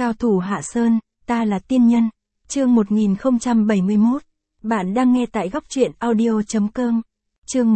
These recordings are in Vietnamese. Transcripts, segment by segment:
Cao thủ Hạ Sơn, ta là tiên nhân. Chương 1071. Bạn đang nghe tại góc truyện audio.com. Chương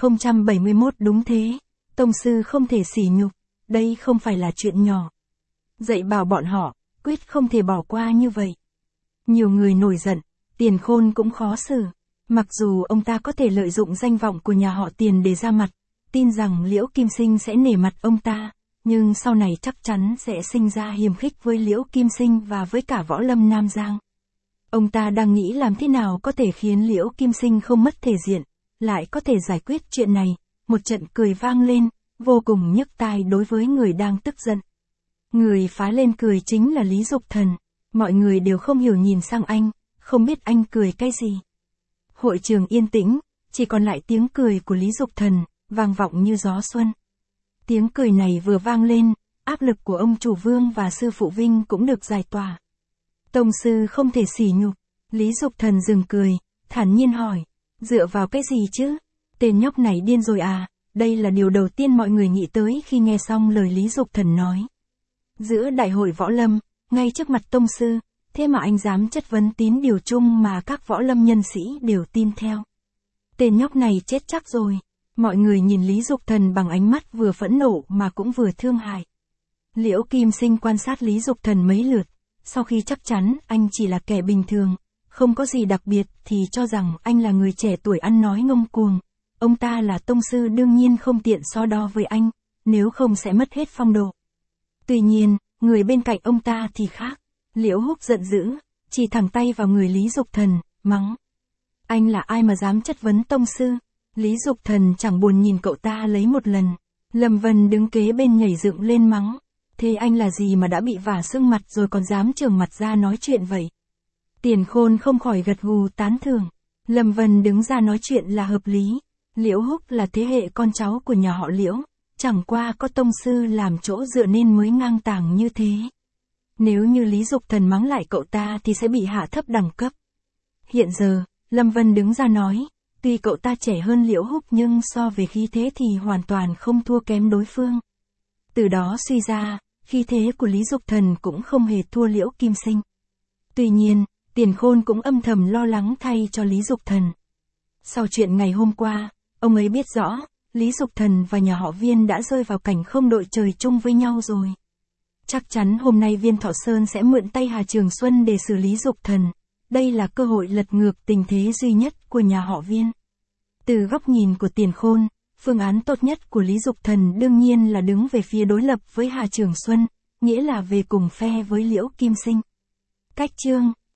1071. Đúng thế, tông sư không thể sỉ nhục, đây không phải là chuyện nhỏ. Dạy bảo bọn họ, quyết không thể bỏ qua như vậy. Nhiều người nổi giận, Tiền Khôn cũng khó xử. Mặc dù ông ta có thể lợi dụng danh vọng của nhà họ Tiền để ra mặt, tin rằng Liễu Kim Sinh sẽ nể mặt ông ta, nhưng sau này chắc chắn sẽ sinh ra hiềm khích với Liễu Kim Sinh và với cả võ lâm Nam Giang. Ông ta đang nghĩ làm thế nào có thể khiến Liễu Kim Sinh không mất thể diện, lại có thể giải quyết chuyện này. Một trận cười vang lên, vô cùng nhức tai đối với người đang tức giận. Người phá lên cười chính là Lý Dục Thần. Mọi người đều không hiểu nhìn sang anh, không biết anh cười cái gì. Hội trường yên tĩnh, chỉ còn lại tiếng cười của Lý Dục Thần, vang vọng như gió xuân. Tiếng cười này vừa vang lên, áp lực của ông chủ Vương và sư phụ Vinh cũng được giải tỏa. Tông sư không thể sỉ nhục. Lý Dục Thần dừng cười, thản nhiên hỏi, dựa vào cái gì chứ? Tên nhóc này điên rồi à? Đây là điều đầu tiên mọi người nghĩ tới khi nghe xong lời Lý Dục Thần nói. Giữa đại hội võ lâm, ngay trước mặt tông sư, thế mà anh dám chất vấn tín điều chung mà các võ lâm nhân sĩ đều tin theo. Tên nhóc này chết chắc rồi. Mọi người nhìn Lý Dục Thần bằng ánh mắt vừa phẫn nộ mà cũng vừa thương hại. Liễu Kim Sinh quan sát Lý Dục Thần mấy lượt, sau khi chắc chắn anh chỉ là kẻ bình thường, không có gì đặc biệt thì cho rằng anh là người trẻ tuổi ăn nói ngông cuồng. Ông ta là tông sư đương nhiên không tiện so đo với anh, nếu không sẽ mất hết phong độ. Tuy nhiên, người bên cạnh ông ta thì khác. Liễu Húc giận dữ, chỉ thẳng tay vào người Lý Dục Thần, mắng. Anh là ai mà dám chất vấn tông sư? Lý Dục Thần chẳng buồn nhìn cậu ta lấy một lần. Lâm Vân đứng kế bên nhảy dựng lên mắng. Thế anh là gì mà đã bị vả sưng mặt rồi còn dám trường mặt ra nói chuyện vậy? Tiền Khôn không khỏi gật gù tán thưởng. Lâm Vân đứng ra nói chuyện là hợp lý. Liễu Húc là thế hệ con cháu của nhà họ Liễu, chẳng qua có tông sư làm chỗ dựa nên mới ngang tàng như thế. Nếu như Lý Dục Thần mắng lại cậu ta thì sẽ bị hạ thấp đẳng cấp. Hiện giờ, Lâm Vân đứng ra nói, tuy cậu ta trẻ hơn Liễu Húc nhưng so về khí thế thì hoàn toàn không thua kém đối phương. Từ đó suy ra, khí thế của Lý Dục Thần cũng không hề thua Liễu Kim Sinh. Tuy nhiên, Tiền Khôn cũng âm thầm lo lắng thay cho Lý Dục Thần. Sau chuyện ngày hôm qua, ông ấy biết rõ, Lý Dục Thần và nhà họ Viên đã rơi vào cảnh không đội trời chung với nhau rồi. Chắc chắn hôm nay Viên Thọ Sơn sẽ mượn tay Hà Trường Xuân để xử lý Dục Thần. Đây là cơ hội lật ngược tình thế duy nhất của nhà họ Viên. Từ góc nhìn của Tiền Khôn, phương án tốt nhất của Lý Dục Thần đương nhiên là đứng về phía đối lập với Hà Trường Xuân, nghĩa là về cùng phe với Liễu Kim Sinh. Cách chương